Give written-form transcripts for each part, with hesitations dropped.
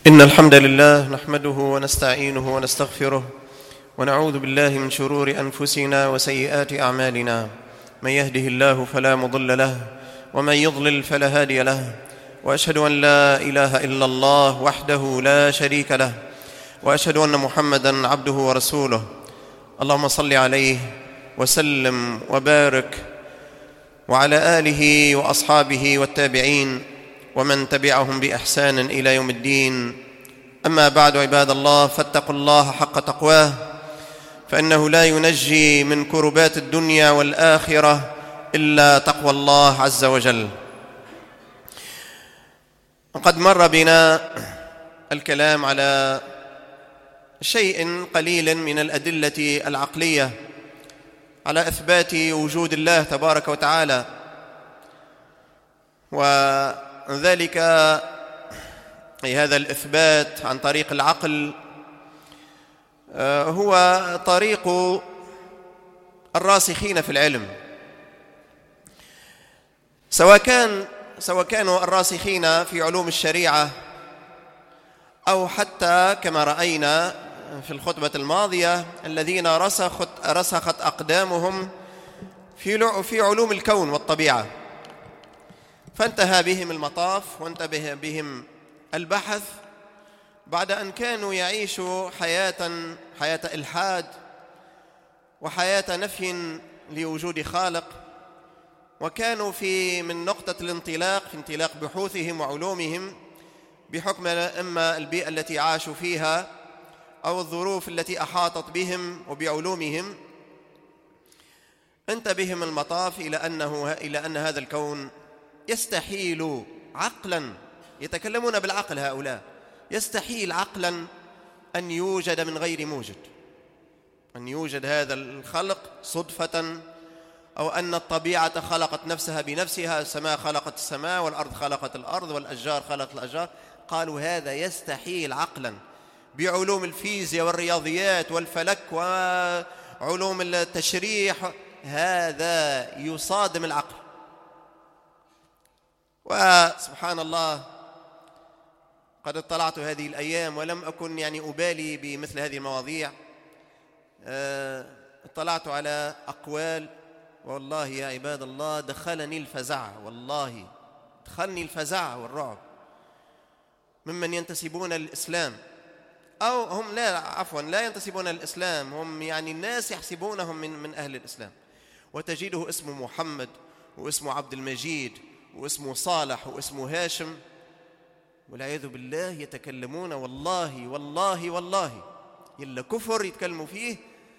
إن الحمد لله نحمده ونستعينه ونستغفره ونعوذ بالله من شرور أنفسنا وسيئات أعمالنا. من يهده الله فلا مضل له ومن يضلل فلا هادي له، وأشهد أن لا إله إلا الله وحده لا شريك له، وأشهد أن محمدًا عبده ورسوله. اللهم صل عليه وسلم وبارك وعلى آله وأصحابه والتابعين ومن تبعهم بإحسان إلى يوم الدين. أما بعد، عباد الله، فاتقوا الله حق تقواه، فإنه لا ينجي من كربات الدنيا والآخرة إلا تقوى الله عز وجل. وقد مر بنا الكلام على شيء قليل من الأدلة العقلية على إثبات وجود الله تبارك وتعالى، وذلك أي هذا الإثبات عن طريق العقل هو طريق الراسخين في العلم، سواء كانوا الراسخين في علوم الشريعة أو حتى كما رأينا في الخطبة الماضية الذين رسخت أقدامهم في علوم الكون والطبيعة، فانتهى بهم المطاف وانتهى بهم البحث بعد أن كانوا يعيشوا حياة إلحاد وحياة نفي لوجود خالق، وكانوا من نقطة الانطلاق في انطلاق بحوثهم وعلومهم بحكم إما البيئة التي عاشوا فيها أو الظروف التي أحاطت بهم وبعلومهم، انتهى بهم المطاف إلى أن هذا الكون يستحيل عقلاً، يتكلمون بالعقل هؤلاء، يستحيل عقلاً أن يوجد من غير موجد، أن يوجد هذا الخلق صدفة، أو أن الطبيعة خلقت نفسها بنفسها، السماء خلقت السماء والأرض خلقت الأرض والأشجار خلقت الأشجار. قالوا هذا يستحيل عقلاً بعلوم الفيزياء والرياضيات والفلك وعلوم التشريح، هذا يصادم العقل. وسبحان الله، قد اطلعت هذه الأيام ولم أكن أبالي بمثل هذه المواضيع، اطلعت على أقوال والله يا عباد الله دخلني الفزع، والله دخلني الفزع والرعب، ممن ينتسبون للإسلام أو هم لا ينتسبون للإسلام، هم الناس يحسبونهم من أهل الإسلام، وتجده اسمه محمد واسمه عبد المجيد واسمه صالح واسمه هاشم، والعياذ بالله يتكلمون والله والله والله إلا كفر يتكلموا فيه،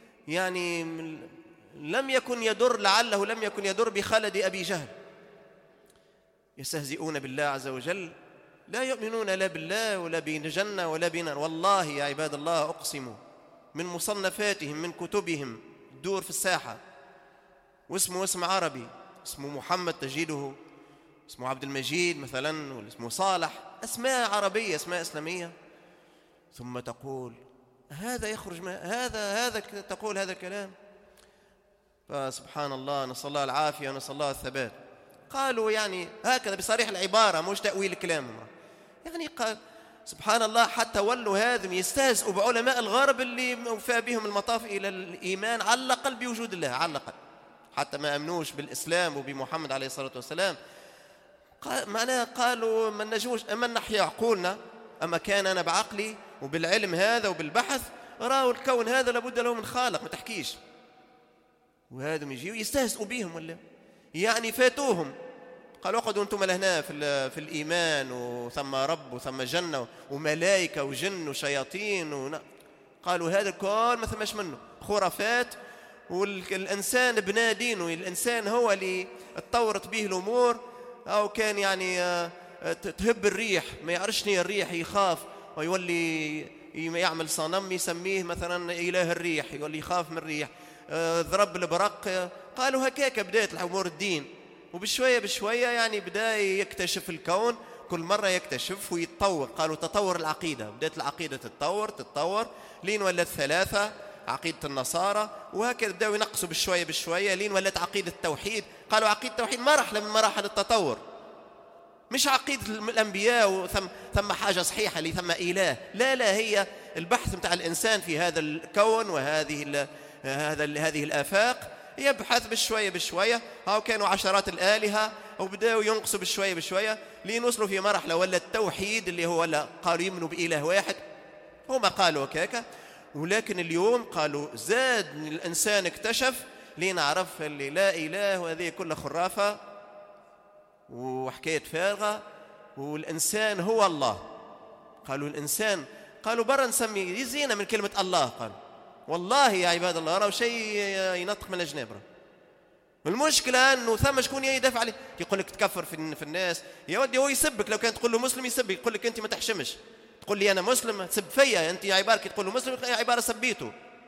لعله لم يكن يدر بخلد أبي جهل. يستهزئون بالله عز وجل، لا يؤمنون لا بالله ولا بجنة ولا بنار. والله يا عباد الله أقسم من مصنفاتهم من كتبهم دور في الساحة، واسمه اسم عربي، اسمه محمد تجده، اسمه عبد المجيد مثلا، واسمه صالح، أسماء عربية، أسماء إسلامية، ثم تقول هذا يخرج هذا تقول هذا الكلام. فسبحان الله، نسأل الله العافية ونسأل الله الثبات. قالوا هكذا بصريح العبارة، مش تأويل الكلام، قال سبحان الله، حتى ولوا هذم يستهزئوا بعلماء الغرب اللي وفى بهم المطاف إلى الإيمان على الأقل بوجود الله، على الأقل، حتى ما أمنوش بالإسلام وبمحمد عليه الصلاة والسلام. معناها قالوا ما نجوش أما نحيا عقولنا، أما كان أنا بعقلي وبالعلم هذا وبالبحث رأوا الكون هذا لابد له من خالق، ما تحكيش. وهذا يجيوا يستهزئوا بهم، ولا فاتوهم، قالوا اقعدوا أنتم لهنا في الإيمان، وثم رب وثم جنة وملائكة وجن وشياطين قالوا هذا الكون ما ثمش منه، خرافات، والإنسان بنادينه، الإنسان هو اللي اتطورت به الأمور، أو كان تهب الريح ما يعرفش الريح يخاف ويولي يعمل صنم يسميه مثلا إله الريح، يولي يخاف من الريح، ضرب البرق. قالوا هكاك بداية الأمور الدين، وبشوية بشوية بدأ يكتشف الكون، كل مرة يكتشف ويتطور. قالوا تطور العقيدة، بدأت العقيدة تتطور لين ولت ثلاثة، عقيدة النصارى، وهكذا بدأوا ينقصوا بشوية لين ولت عقيدة التوحيد. قالوا عقيدة التوحيد مرحلة من مراحل التطور، مش عقيدة الأنبياء وثم حاجة صحيحة اللي ثم إله، لا لا، هي البحث متاع الإنسان في هذا الكون وهذه هذه الآفاق، يبحث بشوية بشوية. هاو كانوا عشرات الآلهة وبدأوا ينقصوا بشوية بشوية لين وصلوا في مرحلة ولا التوحيد اللي هو ولا قالوا يؤمنوا بإله واحد. هما قالوا هكاك، ولكن اليوم قالوا زاد الإنسان اكتشف لين عرف اللي لا إله وهذه كلها خرافة وحكاية فارغة، والإنسان هو الله. قالوا الإنسان، قالوا برا نسمي يزينا من كلمة الله. قالوا والله يا عباد الله راه شيء ينطق من الجنابرة. المشكلة أنه ثم شكون يدافع عليه، يقول لك تكفر في الناس. يا ودي هو يسبك، لو كان تقول له مسلم يسبك، يقول لك أنت ما تحشمش، تقول لي أنا مسلم تسب فيا أنت، يا عبارة تقول له مسلم يا عبارة سبيته.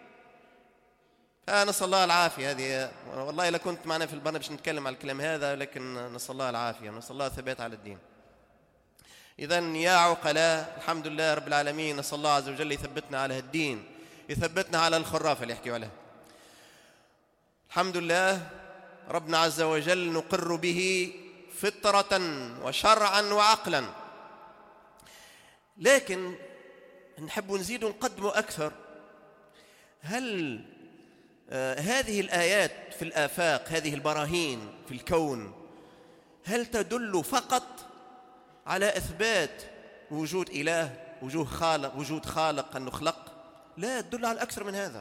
نسأل الله العافية. هذه والله لا كنت معنا في البرنامج باش نتكلم على الكلام هذا، لكن نسأل الله العافية ونسأل الله الثبات على الدين. إذن يا عقلاء، الحمد لله رب العالمين، نسأل الله عز وجل يثبتنا على الدين، يثبتنا على الخرافة اللي يحكيوا عليها. الحمد لله ربنا عز وجل نقر به فطرة وشرعا وعقلا، لكن نحب نزيد ونقدمه أكثر. هل هذه الآيات في الآفاق، هذه البراهين في الكون، هل تدل فقط على إثبات وجود إله، وجود خالق أنه خلق؟ لا، تدل على أكثر من هذا.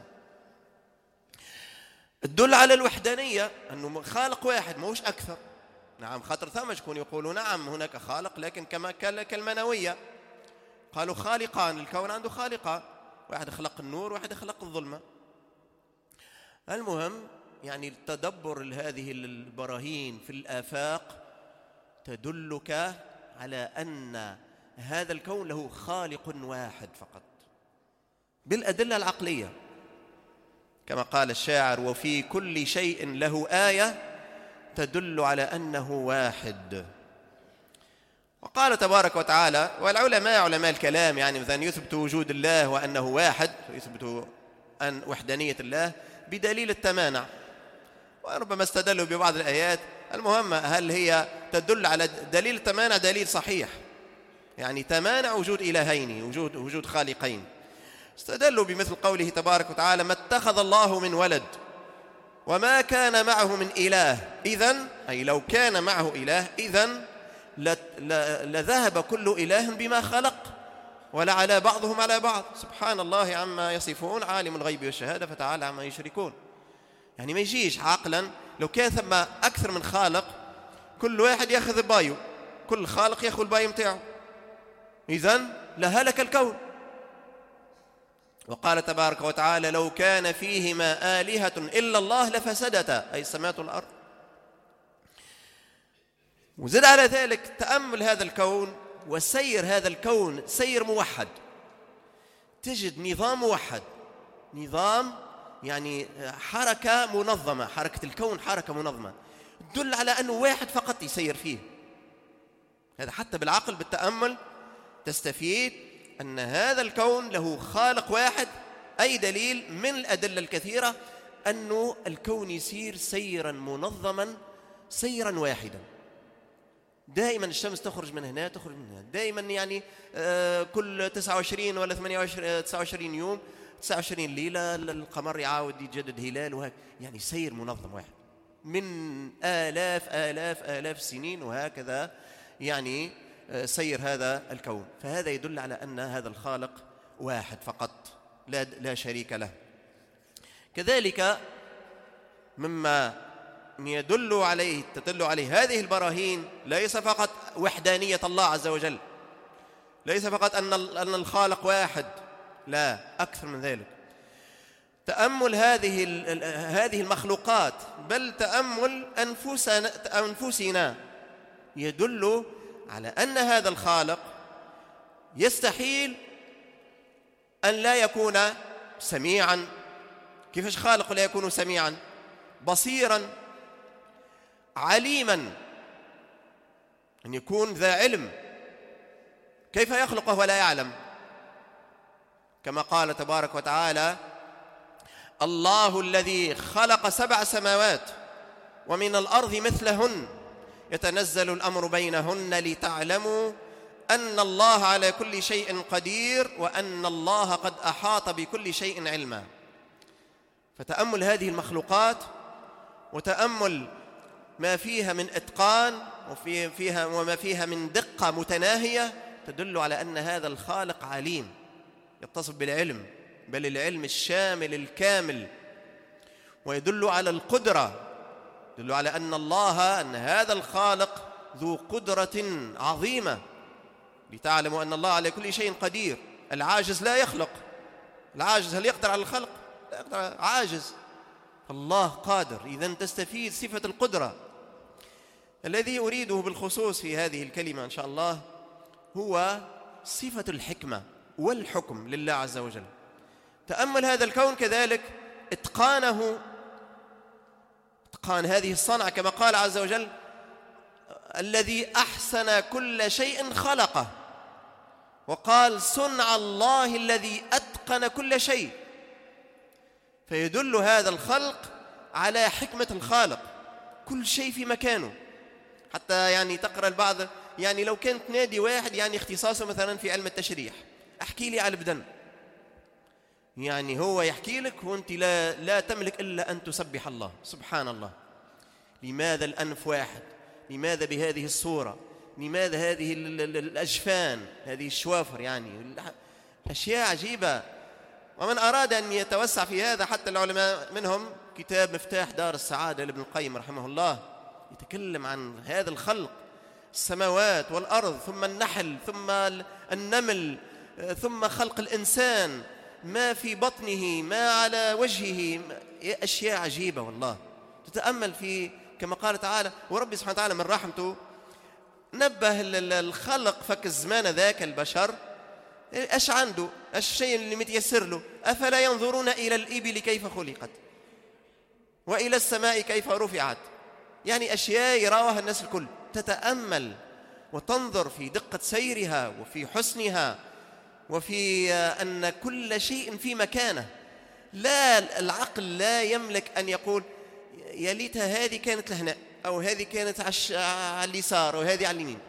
تدل على الوحدانية، أنه خالق واحد موش أكثر. نعم، خاطر ثم شكون يقولوا نعم هناك خالق، لكن كما كالمنوية قالوا خالقان، الكون عنده خالقان، واحد خلق النور واحد خلق الظلمة. المهم يعني التدبر لهذه البراهين في الآفاق تدلك على أن هذا الكون له خالق واحد فقط بالأدلة العقلية، كما قال الشاعر: وفي كل شيء له آية تدل على أنه واحد. وقال تبارك وتعالى، والعلماء علماء الكلام يعني مثلا يثبتوا وجود الله وأنه واحد، ويثبتوا أن وحدانية الله بدليل التمانع، وربما استدلوا ببعض الآيات. المهم هل هي تدل على دليل التمانع دليل صحيح، يعني تمانع وجود إلهين، وجود خالقين. استدلوا بمثل قوله تبارك وتعالى: ما اتخذ الله من ولد وما كان معه من إله، إذن أي لو كان معه إله إذن لذهب كل إله بما خلق ولعلى بعضهم على بعض، سبحان الله عما يصفون، عالم الغيب والشهادة فتعالى عما يشركون. يعني ما يجيش عقلا لو كان ثم أكثر من خالق كل واحد يأخذ بايو، كل خالق يأخذ الباي متاعه، إذن لهلك الكون. وقال تبارك وتعالى: لو كان فيهما آلهة إلا الله لفسدتا، أي السماوات والأرض. وزد على ذلك تأمل هذا الكون وسير هذا الكون سير موحد، تجد نظام موحد، نظام يعني حركة منظمة، حركة الكون حركة منظمة تدل على أنه واحد فقط يسير فيه. هذا حتى بالعقل بالتأمل تستفيد أن هذا الكون له خالق واحد، أي دليل من الأدلة الكثيرة أنه الكون يسير سيرا منظما، سيرا واحدا. دائما الشمس تخرج من هنا تخرج من هنا، دائما يعني كل 29 ولا 29 يوم 29 ليلة القمر يعاود يجدد هلال، وهكذا، يعني سير منظم واحد من آلاف السنين، وهكذا يعني سير هذا الكون. فهذا يدل على أن هذا الخالق واحد فقط لا شريك له. كذلك مما تدل عليه هذه البراهين ليس فقط وحدانية الله عز وجل، ليس فقط أن الخالق واحد، لا، أكثر من ذلك. تأمل هذه المخلوقات، بل تأمل أنفسنا يدل على أن هذا الخالق يستحيل أن لا يكون سميعا. كيفاش خالق لا يكون سميعا؟ بصيرا، عليما، أن يكون ذا علم. كيف يخلق وهو لا يعلم؟ كما قال تبارك وتعالى: الله الذي خلق 7 سماوات ومن الأرض مثلهن يتنزل الأمر بينهن لتعلموا أن الله على كل شيء قدير وأن الله قد أحاط بكل شيء علما. فتأمل هذه المخلوقات وتأمل ما فيها من إتقان وما فيها من دقة متناهية تدل على أن هذا الخالق عليم يتصف بالعلم، بل العلم الشامل الكامل، ويدل على القدرة، يدل على أن هذا الخالق ذو قدرة عظيمة، لتعلموا أن الله على كل شيء قدير. العاجز لا يخلق، العاجز هل يقدر على الخلق؟ لا يقدر، عاجز. الله قادر، إذن تستفيد صفة القدرة. الذي أريده بالخصوص في هذه الكلمة إن شاء الله هو صفة الحكمة والحكم لله عز وجل. تأمل هذا الكون كذلك، إتقان هذه الصنعة، كما قال عز وجل: الذي أحسن كل شيء خلقه، وقال: صنع الله الذي أتقن كل شيء. فيدل هذا الخلق على حكمة الخالق، كل شيء في مكانه. حتى يعني تقرأ البعض، يعني لو كانت نادي واحد يعني اختصاصه مثلا في علم التشريح، احكي لي على البدن، يعني هو يحكي لك وانت لا تملك إلا أن تسبح الله. سبحان الله، لماذا الأنف واحد؟ لماذا بهذه الصورة؟ لماذا هذه الأجفان، هذه الشوافر؟ يعني أشياء عجيبة. ومن أراد أن يتوسع في هذا، حتى العلماء منهم كتاب مفتاح دار السعادة لابن القيم رحمه الله، يتكلم عن هذا الخلق، السماوات والأرض، ثم النحل، ثم النمل، ثم خلق الإنسان، ما في بطنه، ما على وجهه، أشياء عجيبة والله. تتأمل في كما قال تعالى، ورب سبحانه وتعالى من رحمته نبه الخلق فك الزمان ذاك البشر، ايش عنده، الشيء اللي متيسر له. أفلا ينظرون إلى الإبل كيف خلقت وإلى السماء كيف رفعت؟ يعني أشياء يراها الناس الكل. تتأمل وتنظر في دقة سيرها وفي حسنها وفي أن كل شيء في مكانه. لا، العقل لا يملك أن يقول يا ليتها هذه كانت لهنا، أو هذه كانت على اليسار، وهذه على اليمين.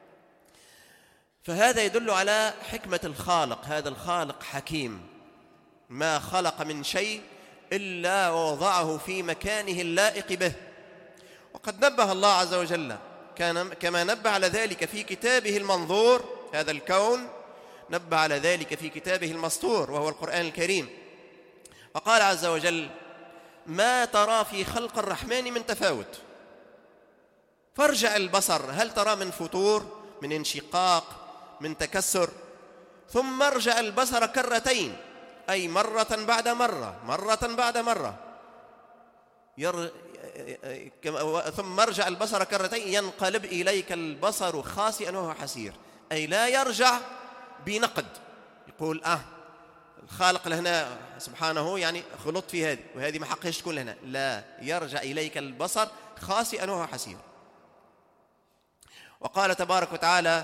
فهذا يدل على حكمة الخالق. هذا الخالق حكيم، ما خلق من شيء إلا ووضعه في مكانه اللائق به. وقد نبه الله عز وجل كما نبه على ذلك في كتابه المنظور، هذا الكون نبه على ذلك في كتابه المسطور وهو القرآن الكريم. وقال عز وجل: ما ترى في خلق الرحمن من تفاوت، فارجع البصر هل ترى من فتور، من انشقاق، من تكسر، ثم ارجع البصر كرتين، أي مرة بعد مرة، مرة بعد مرة، ثم ارجع البصر كرتين ينقلب إليك البصر خاسئا وهو حسير، أي لا يرجع بنقد يقول الخالق لهنا سبحانه يعني خلط في هذه وهذه ما حقش تكون لهنا، لا، يرجع إليك البصر خاسئا وهو حسير. وقال تبارك وتعالى: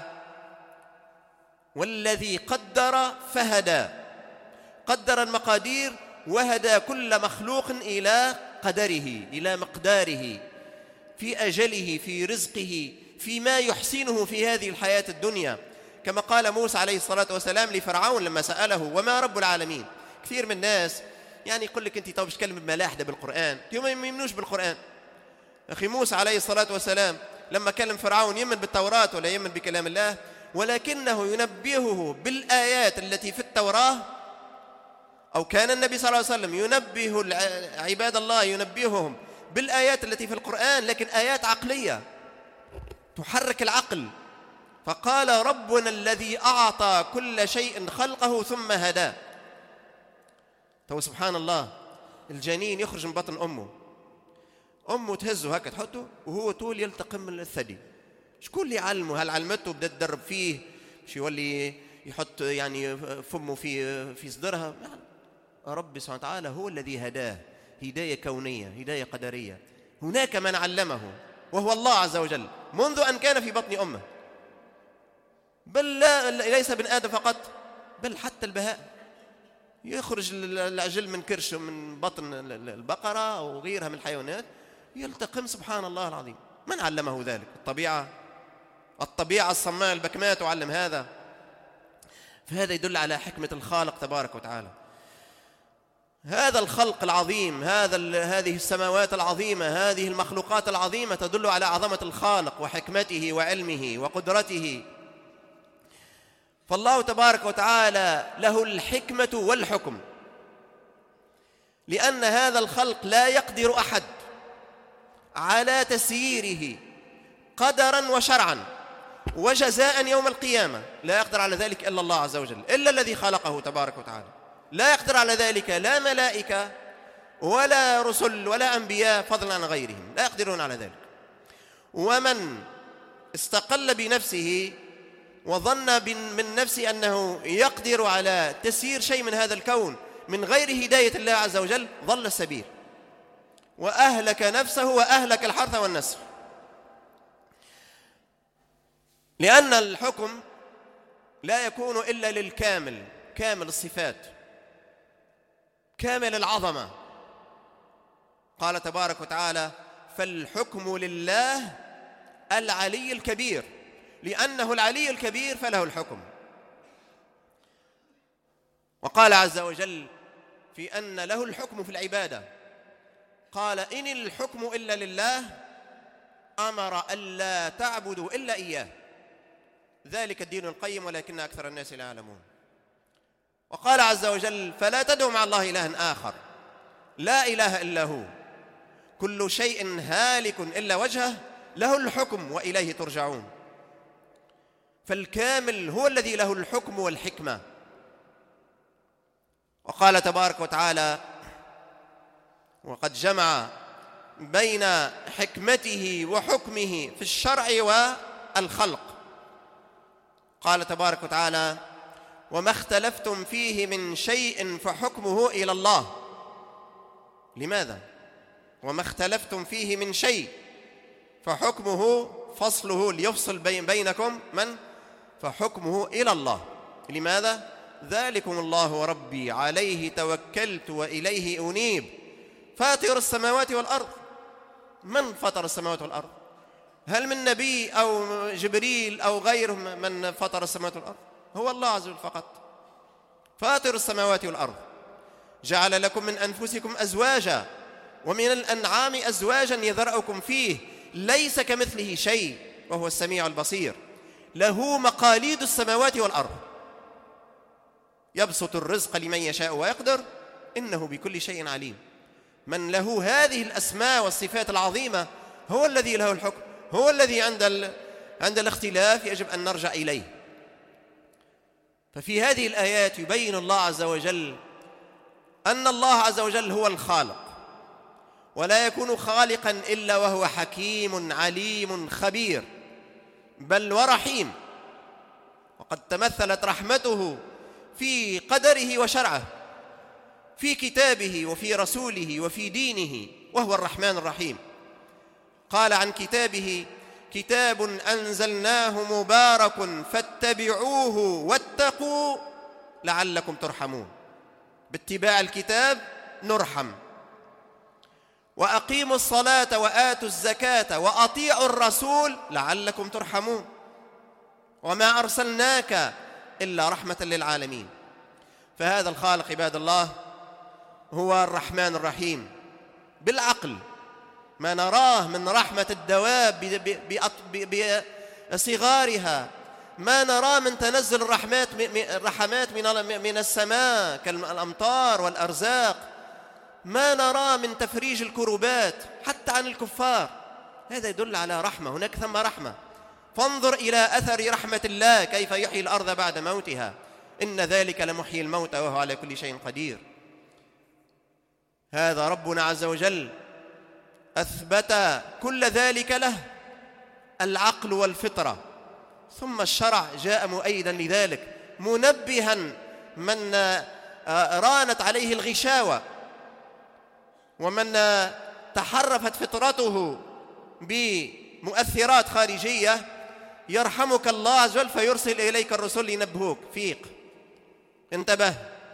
والذي قدر فهدى، قدر المقادير وهدى كل مخلوق إلى قدره، إلى مقداره، في أجله، في رزقه، فيما يحسنه في هذه الحياة الدنيا. كما قال موسى عليه الصلاة والسلام لفرعون لما سأله: وما رب العالمين؟ كثير من الناس يعني يقول لك أنت طب تكلم بملاحدة بالقرآن، ما يؤمنوش بالقرآن. أخي موسى عليه الصلاة والسلام لما كلم فرعون يؤمن بالتوراة ولا يؤمن بكلام الله، ولكنه ينبهه بالآيات التي في التوراة، أو كان النبي صلى الله عليه وسلم ينبه عباد الله، ينبههم بالآيات التي في القرآن، لكن آيات عقلية تحرك العقل. فقال: ربنا الذي أعطى كل شيء خلقه ثم هداه. تو سبحان الله، الجنين يخرج من بطن أمه تهزه هكا تحطه وهو طول يلتقم من الثدي. شكون اللي علمه؟ هل علمته بدأت تدرب فيه مش يولي يحط يعني فمه في صدرها؟ رب سبحانه وتعالى هو الذي هداه هداية كونية، هداية قدرية. هناك من علمه وهو الله عز وجل منذ أن كان في بطن أمه، بل ليس بن آدم فقط، بل حتى البهائم يخرج العجل من كرشه من بطن البقرة أو غيرها من الحيوانات يلتقم، سبحان الله العظيم. من علمه ذلك؟ الطبيعة الصماء البكماء تعلم هذا. فهذا يدل على حكمة الخالق تبارك وتعالى. هذا الخلق العظيم، هذه السماوات العظيمة، هذه المخلوقات العظيمة تدل على عظمة الخالق وحكمته وعلمه وقدرته. فالله تبارك وتعالى له الحكمة والحكم، لأن هذا الخلق لا يقدر أحد على تسييره قدرا وشرعا وجزاء يوم القيامة، لا يقدر على ذلك إلا الله عز وجل، إلا الذي خلقه تبارك وتعالى. لا يقدر على ذلك لا ملائكة ولا رسل ولا أنبياء فضلا عن غيرهم، لا يقدرون على ذلك. ومن استقل بنفسه وظن من نفسه أنه يقدر على تسيير شيء من هذا الكون من غير هداية الله عز وجل ضل السبيل وأهلك نفسه وأهلك الحرث والنسل. لأن الحكم لا يكون إلا للكامل، كامل الصفات، كامل العظمة. قال تبارك وتعالى: فالحكم لله العلي الكبير، لأنه العلي الكبير فله الحكم. وقال عز وجل في أن له الحكم في العبادة، قال: إن الحكم إلا لله أمر ألا تعبدوا إلا إياه، ذلك الدين القيم ولكن أكثر الناس لا يعلمون. وقال عز وجل: فلا تدعوا مع الله إلها آخر لا إله إلا هو كل شيء هالك إلا وجهه له الحكم وإليه ترجعون. فالكامل هو الذي له الحكم والحكمة. وقال تبارك وتعالى: وقد جمع بين حكمته وحكمه في الشرع والخلق. قال تبارك وتعالى: وما اختلفتم فيه من شيء فحكمه إلى الله. لماذا؟ وما اختلفتم فيه من شيء فحكمه فصله ليفصل بينكم فحكمه إلى الله. لماذا؟ ذلكم الله ربي عليه توكلت وإليه أنيب فاطر السماوات والأرض. من فطر السماوات والأرض؟ هل من نبي أو جبريل أو غيره من فطر السماوات والأرض؟ هو الله عز وجل فقط، فاطر السماوات والأرض. جعل لكم من أنفسكم أزواجا ومن الأنعام أزواجا يذرأكم فيه ليس كمثله شيء وهو السميع البصير له مقاليد السماوات والأرض يبسط الرزق لمن يشاء ويقدر إنه بكل شيء عليم. من له هذه الأسماء والصفات العظيمة هو الذي له الحكم، هو الذي عند الاختلاف يجب أن نرجع إليه. ففي هذه الآيات يبين الله عز وجل أن الله عز وجل هو الخالق، ولا يكون خالقا إلا وهو حكيم عليم خبير بل ورحيم. وقد تمثلت رحمته في قدره وشرعه، في كتابه وفي رسوله وفي دينه، وهو الرحمن الرحيم. قال عن كتابه: كتاب أنزلناه مبارك فاتبعوه واتقوا لعلكم ترحمون. باتباع الكتاب نرحم. وأقيموا الصلاة وآتوا الزكاة وأطيعوا الرسول لعلكم ترحمون. وما أرسلناك إلا رحمة للعالمين. فهذا الخالق عباد الله هو الرحمن الرحيم بالعقل. ما نراه من رحمة الدواب بصغارها، ما نراه من تنزل الرحمات من السماء كالأمطار والأرزاق، ما نراه من تفريج الكروبات حتى عن الكفار، هذا يدل على رحمة. هناك ثم رحمة. فانظر إلى أثر رحمة الله كيف يحيي الأرض بعد موتها، إن ذلك لمحيي الموتى وهو على كل شيء قدير. هذا ربنا عز وجل أثبت كل ذلك له، العقل والفطرة، ثم الشرع جاء مؤيدا لذلك منبها من رانت عليه الغشاوة ومن تحرفت فطرته بمؤثرات خارجية. يرحمك الله عز وجل فيرسل إليك الرسل لينبهوك: فيق، انتبه.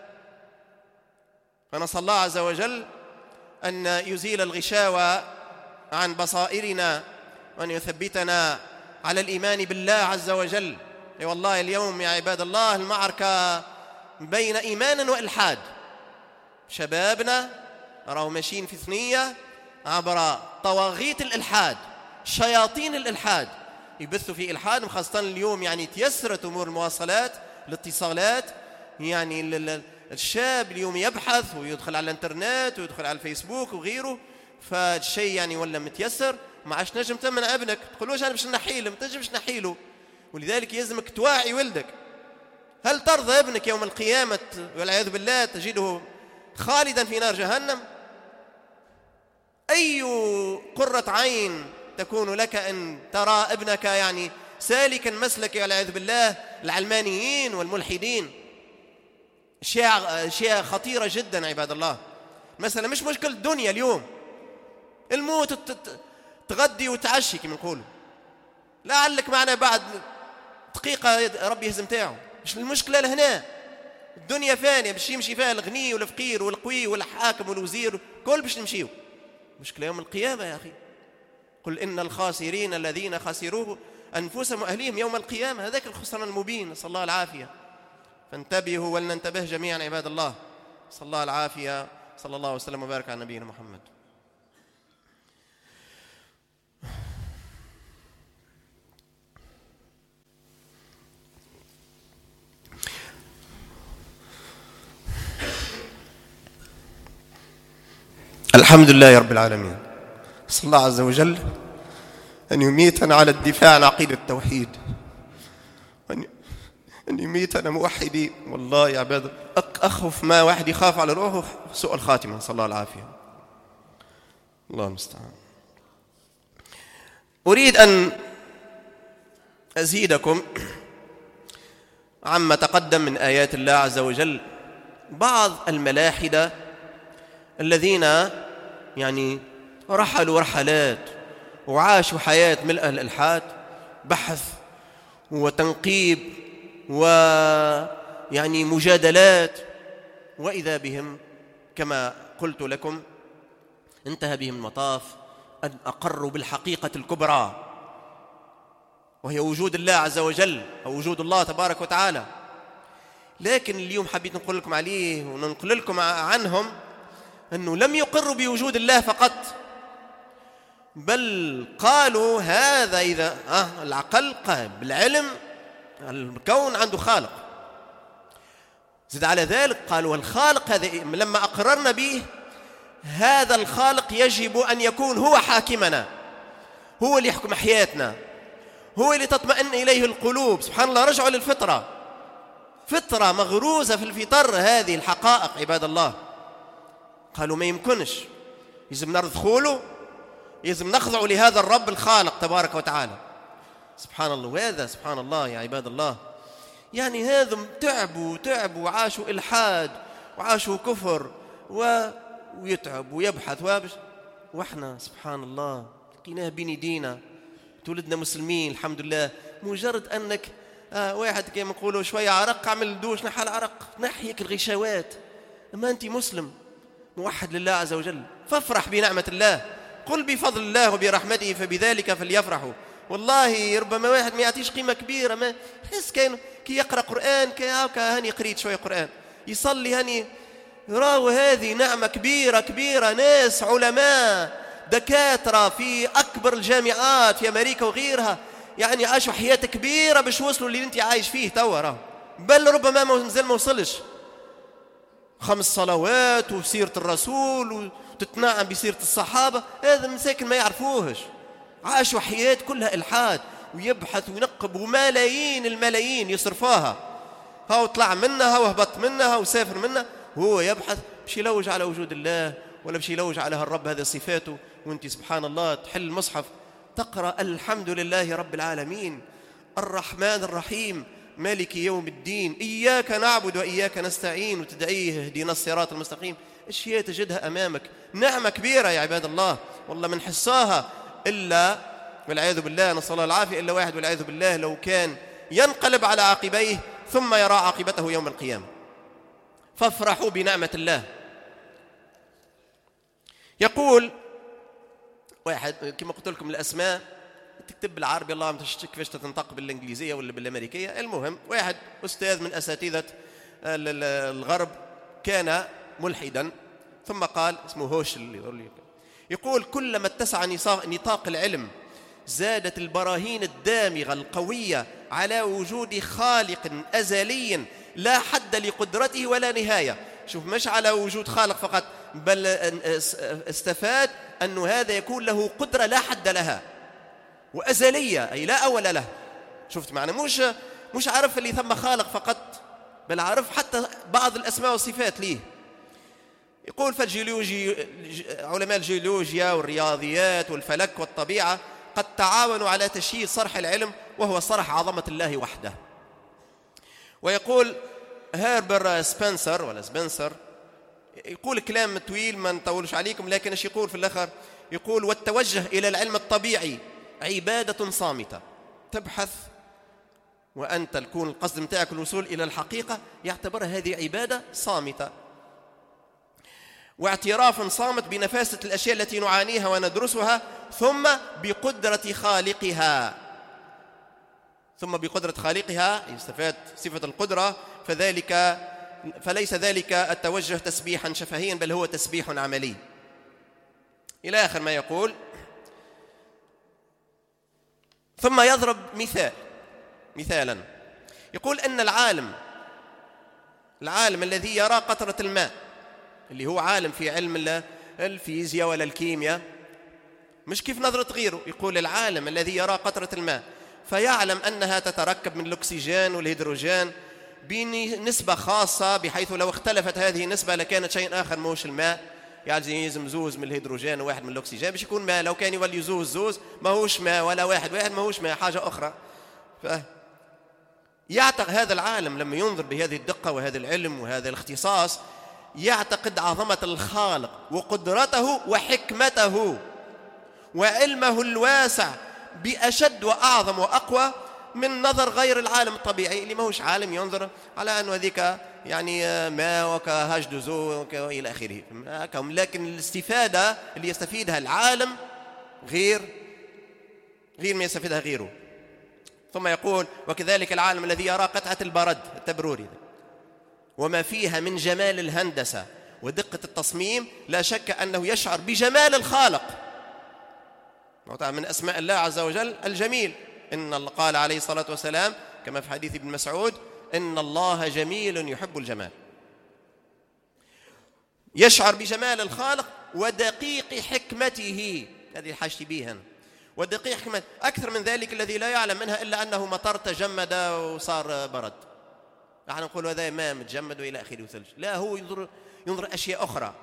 فنسأل الله عز وجل أن يزيل الغشاوة عن بصائرنا وأن يثبتنا على الإيمان بالله عز وجل. أي والله اليوم يا عباد الله المعركة بين إيمان وإلحاد. شبابنا راهو ماشيين في ثنية عبر طواغيت الإلحاد، شياطين الإلحاد يبثوا في إلحاد، خاصة اليوم يعني تيسرت أمور المواصلات الاتصالات. يعني الشاب اليوم يبحث ويدخل على الانترنت ويدخل على الفيسبوك وغيره، فالشيء يعني ولا متيسر. ما عادش نجم تمنع ابنك، تقولوش أنا باش نحيله، ما تنجمش نحيله. ولذلك يلزمك توعي ولدك. هل ترضى ابنك يوم القيامة والعياذ بالله تجده خالدا في نار جهنم؟ أي قرة عين تكون لك أن ترى ابنك يعني سالكا مسلك والعياذ بالله العلمانيين والملحدين؟ أشياء خطيرة جدا عباد الله. مثلا مش مشكلة الدنيا اليوم، الموت تغدي وتعشي كما نقولوا، لعلك معنا بعد دقيقة ربي يهزم تاعه. مش المشكلة لهنا، الدنيا فانية باش يمشي فيها الغني والفقير والقوي والحاكم والوزير كل باش نمشيو. مشكلة يوم القيامة يا أخي. قل إن الخاسرين الذين خسروه أنفسهم وأهليهم يوم القيامة، هذاك الخسران المبين، نسأل الله العافية. فانتبهوا ولننتبه جميعا عباد الله، نسأل الله العافية. صلى الله وسلم وبارك على نبينا محمد. الحمد لله رب العالمين. صلى الله عز وجل أن يميتنا على الدفاع عن عقيدة التوحيد، أن يميتنا موحدين. والله يا عباد أخف ما واحد يخاف على روحه سوء الخاتمة، صلى الله العافية. الله المستعان. أريد أن أزيدكم عما تقدم من آيات الله عز وجل بعض الملاحدة الذين يعني رحلوا رحلات وعاشوا حياة ملء الإلحاد، بحث وتنقيب ويعني مجادلات، وإذا بهم كما قلت لكم انتهى بهم المطاف أن أقروا بالحقيقة الكبرى، وهي وجود الله عز وجل أو وجود الله تبارك وتعالى. لكن اليوم حبيت نقول لكم عليه وننقل لكم عنهم أنه لم يقروا بوجود الله فقط، بل قالوا هذا إذا العقل قال بالعلم الكون عنده خالق. زد على ذلك قالوا الخالق هذا لما أقررنا به هذا الخالق يجب أن يكون هو حاكمنا، هو اللي يحكم حياتنا، هو اللي تطمئن إليه القلوب. سبحان الله، رجعوا للفطرة، فطرة مغروزة في الفطر هذه الحقائق عباد الله. قالوا ما يمكنش، يلزم نرضخوا له، يلزم نخضع لهذا الرب الخالق تبارك وتعالى. سبحان الله. وهذا سبحان الله يا عباد الله، يعني هذم تعبوا وعاشوا إلحاد وعاشوا كفر ويتعب ويبحث وإحنا سبحان الله لقيناه بين يدينا، تولدنا مسلمين الحمد لله. مجرد أنك واحد كما نقولوا شوية عرق، عمل دوش نحى العرق، نحيك الغشاوات، أما أنت مسلم موحد لله عز وجل، فافرح بنعمة الله. قل بفضل الله وبرحمته فبذلك فليفرحوا. والله ربما واحد ما يعطيش قيمة كبيرة، ما يحس كي يقرأ قرآن هاني قريت شوية قرآن، يصلي هاني، راهو هذه نعمة كبيرة. ناس علماء دكاترة في أكبر الجامعات في أمريكا وغيرها يعني عاشوا حياة كبيرة باش وصلوا اللي انت عايش فيه توا، راه بل ربما ما وصلش 5 صلوات وسيرة الرسول وتتنعم بسيرة الصحابة. هذا مساكن ما يعرفوهش، عاشوا حياة كلها إلحاد ويبحث وينقب، وملايين الملايين يصرفاها، هاو طلع منها وهبط منها وسافر منها، وهو يبحث باش يلوج على وجود الله ولا باش يلوج على الرب هذا صفاته. وانت سبحان الله تحل المصحف تقرأ الحمد لله رب العالمين الرحمن الرحيم مالك يوم الدين إياك نعبد وإياك نستعين، وتدعيه اهدنا الصراط المستقيم. أشياء تجدها أمامك نعمة كبيرة يا عباد الله، والله من حصاها إلا والعياذ بالله نسأل الله العافية، إلا واحد والعياذ بالله لو كان ينقلب على عقبيه ثم يرى عاقبته يوم القيامة. فافرحوا بنعمة الله. يقول واحد كما قلت لكم الأسماء تكتب بالعربي، الله ما كيفاش تنطق بالانجليزيه ولا بالامريكيه. المهم واحد استاذ من اساتذه الغرب كان ملحدا، ثم قال، اسمه هوشل، يقول كلما اتسع نطاق العلم زادت البراهين الدامغه القويه على وجود خالق ازلي لا حد لقدرته ولا نهايه. شوف، مش على وجود خالق فقط، بل استفاد أن هذا يكون له قدرة لا حد لها وأزلية، أي لا أول له. شفت معنى؟ مش عارف اللي ثم خالق فقط، بل عارف حتى بعض الأسماء والصفات ليه. يقول فالجيولوجي، علماء الجيولوجيا والرياضيات والفلك والطبيعة قد تعاونوا على تشييد صرح العلم، وهو صرح عظمة الله وحده. ويقول هيربر سبنسر ولا سبنسر، يقول كلام طويل ما نطولش عليكم، لكن ايش يقول في الاخر؟ يقول والتوجه الى العلم الطبيعي عباده صامته، تبحث وانت تكون القصد نتاعك الوصول الى الحقيقه، يعتبرها هذه عباده صامته، واعتراف صامت بنفاسه الاشياء التي نعانيها وندرسها، ثم بقدره خالقها. ثم بقدره خالقها يستفاد صفه القدره، فليس ذلك التوجه تسبيحا شفهيا، بل هو تسبيح عملي. إلى آخر ما يقول. ثم يضرب مثالا، يقول أن العالم الذي يرى قطرة الماء، اللي هو عالم في علم الفيزياء ولا الكيمياء، مش كيف نظرة غيره. يقول العالم الذي يرى قطرة الماء فيعلم أنها تتركب من الأكسجين والهيدروجين بنسبة خاصة، بحيث لو اختلفت هذه النسبة لكانت شيء آخر موش الماء. يعني يلزم زوز من الهيدروجين وواحد من الأكسجين باش يكون ماء. لو كان يولي زوز ما هوش ماء، ولا واحد ما هوش ماء، حاجة أخرى. يعتقد هذا العالم لما ينظر بهذه الدقة وهذا العلم وهذا الاختصاص، يعتقد عظمة الخالق وقدرته وحكمته وعلمه الواسع بأشد وأعظم وأقوى من نظر غير العالم الطبيعي، اللي ما هوش عالم ينظر على أنه هذيك يعني ما وكهجدزو إلى آخره. لكن الاستفادة اللي يستفيدها العالم غير ما يستفيدها غيره. ثم يقول وكذلك العالم الذي يرى قطعة البرد التبروري وما فيها من جمال الهندسة ودقة التصميم، لا شك أنه يشعر بجمال الخالق. من أسماء الله عز وجل الجميل. إن الله قال عليه الصلاة والسلام كما في حديث ابن مسعود: إن الله جميل يحب الجمال. يشعر بجمال الخالق ودقيق حكمته، هذه حاجتي بيها، ودقيق حكمته. أكثر من ذلك الذي لا يعلم منها إلا أنه مطر تجمد وصار برد، نحن نقول هذا ماء متجمد وإلى آخره وثلج. لا، هو ينظر أشياء أخرى.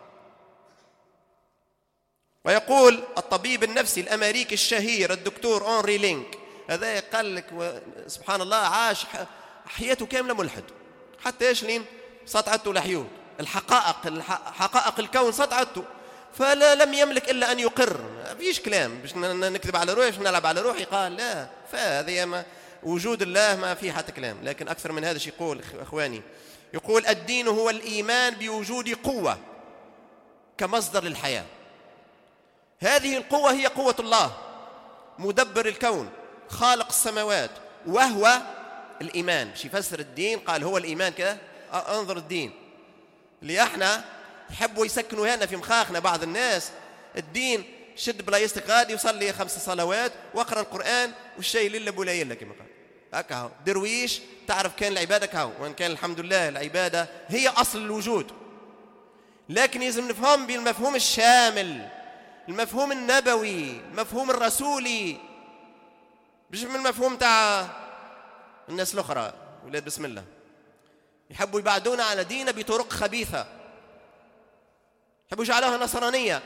ويقول الطبيب النفسي الأمريكي الشهير الدكتور أونري لينك، هذا قال لك سبحان الله عاش حياته كاملة ملحد، حتى إيش لين سطعته لحيوت حقائق الكون سطعته، فلا لم يملك إلا أن يقر. ما فيش كلام باش نكذب على روحي، باش نلعب على روحي. قال لا، فهذه وجود الله ما في حتى كلام. لكن أكثر من هذا يقول إخواني، يقول الدين هو الإيمان بوجود قوة كمصدر للحياة. هذه القوة هي قوة الله مدبر الكون خالق السماوات، وهو الإيمان. باش يفسر الدين قال هو الإيمان كذا. انظر الدين اللي احنا يحبوا يسكنوا هنا في مخاخنا بعض الناس، الدين شد بلايستك غادي يصلي 5 صلوات واقرأ القرآن والشيء لله بولايله كما قال هكا درويش. تعرف كان العبادة كهو، وان كان الحمد لله العبادة هي أصل الوجود، لكن لازم نفهم بالمفهوم الشامل، المفهوم النبوي، المفهوم الرسولي، مش من المفهوم تاع الناس الأخرى ولاد بسم الله يحبوا يبعدونا على ديننا بطرق خبيثة، يحبوا يجعلوها نصرانية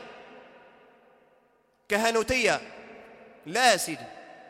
كهنوتية. لا سيدي،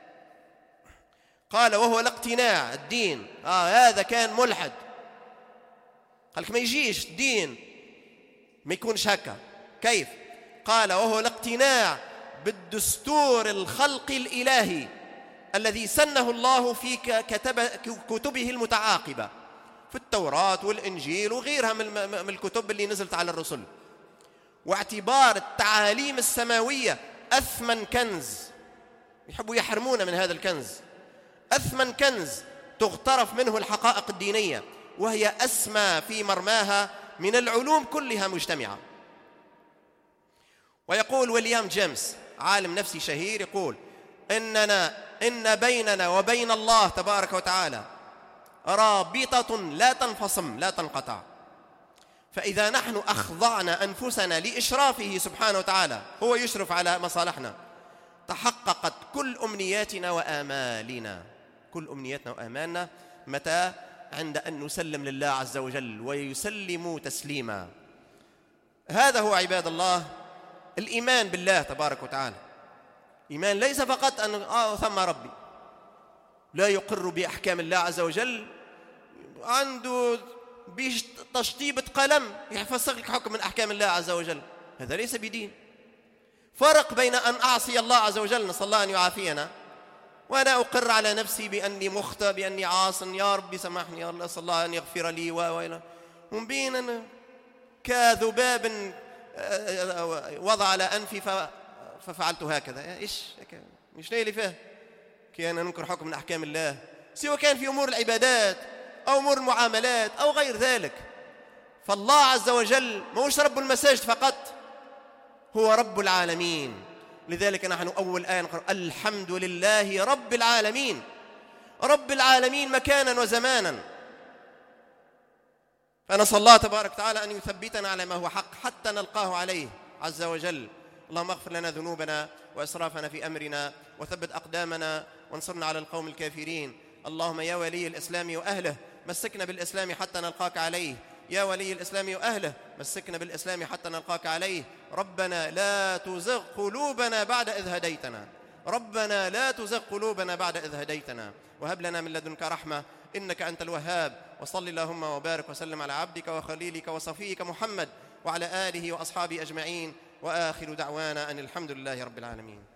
قال وهو الاقتناع الدين. هذا كان ملحد، قال لك ما يجيش دين ما يكونش هكا. كيف؟ قال وهو الاقتناع بالدستور الخلقي الإلهي الذي سنه الله في كتبه المتعاقبة، في التوراة والإنجيل وغيرها من الكتب اللي نزلت على الرسل، واعتبار التعاليم السماوية أثمن كنز يحبوا يحرمونا من هذا الكنز، أثمن كنز تغترف منه الحقائق الدينية، وهي أسمى في مرماها من العلوم كلها مجتمعة. ويقول ويليام جيمس عالم نفسي شهير، يقول إن بيننا وبين الله تبارك وتعالى رابطة لا تنفصم لا تنقطع، فإذا نحن أخضعنا أنفسنا لإشرافه سبحانه وتعالى، هو يشرف على مصالحنا، تحققت كل أمنياتنا وآمالنا. كل أمنياتنا وآمالنا متى؟ عند أن نسلم لله عز وجل ويسلم تسليما. هذا هو عباد الله الإيمان بالله تبارك وتعالى. إيمان ليس فقط أن ثم ربي، لا يقر بأحكام الله عز وجل، عنده تشطيبة قلم يفسر لك حكم من أحكام الله عز وجل، هذا ليس بدين. فرق بين أن أعصي الله عز وجل، نسأل الله أن يعافينا، وأنا أقر على نفسي بأني مخطئ بأني عاص، يا ربي سامحني يا الله، أسأل الله أن يغفر لي ومن بين أنا كذباب وضع على أنفي ففعلت هكذا. إيش مش ليه فيه كي أنا ننكر حكم من أحكام الله، سواء كان في أمور العبادات أو أمور المعاملات أو غير ذلك. فالله عز وجل موش رب المساجد فقط، هو رب العالمين. لذلك نحن أول آية نقرأ الحمد لله رب العالمين، رب العالمين مكانا وزمانا. فنسأل الله تبارك وتعالى أن يثبتنا على ما هو حق حتى نلقاه عليه عز وجل. اللهم اغفر لنا ذنوبنا وإسرافنا في أمرنا، وثبت أقدامنا وانصرنا على القوم الكافرين. اللهم يا ولي الإسلام وأهله مسكنا بالإسلام حتى نلقاك عليه، يا ولي الإسلام وأهله مسكنا بالإسلام حتى نلقاك عليه. ربنا لا تزغ قلوبنا بعد إذ هديتنا، ربنا لا تزغ قلوبنا بعد إذ هديتنا، وهب لنا من لدنك رحمة إنك أنت الوهاب. وصل اللهم وبارك وسلم على عبدك وخليلك وصفيك محمد وعلى آله وأصحابه أجمعين، وآخر دعوانا أن الحمد لله رب العالمين.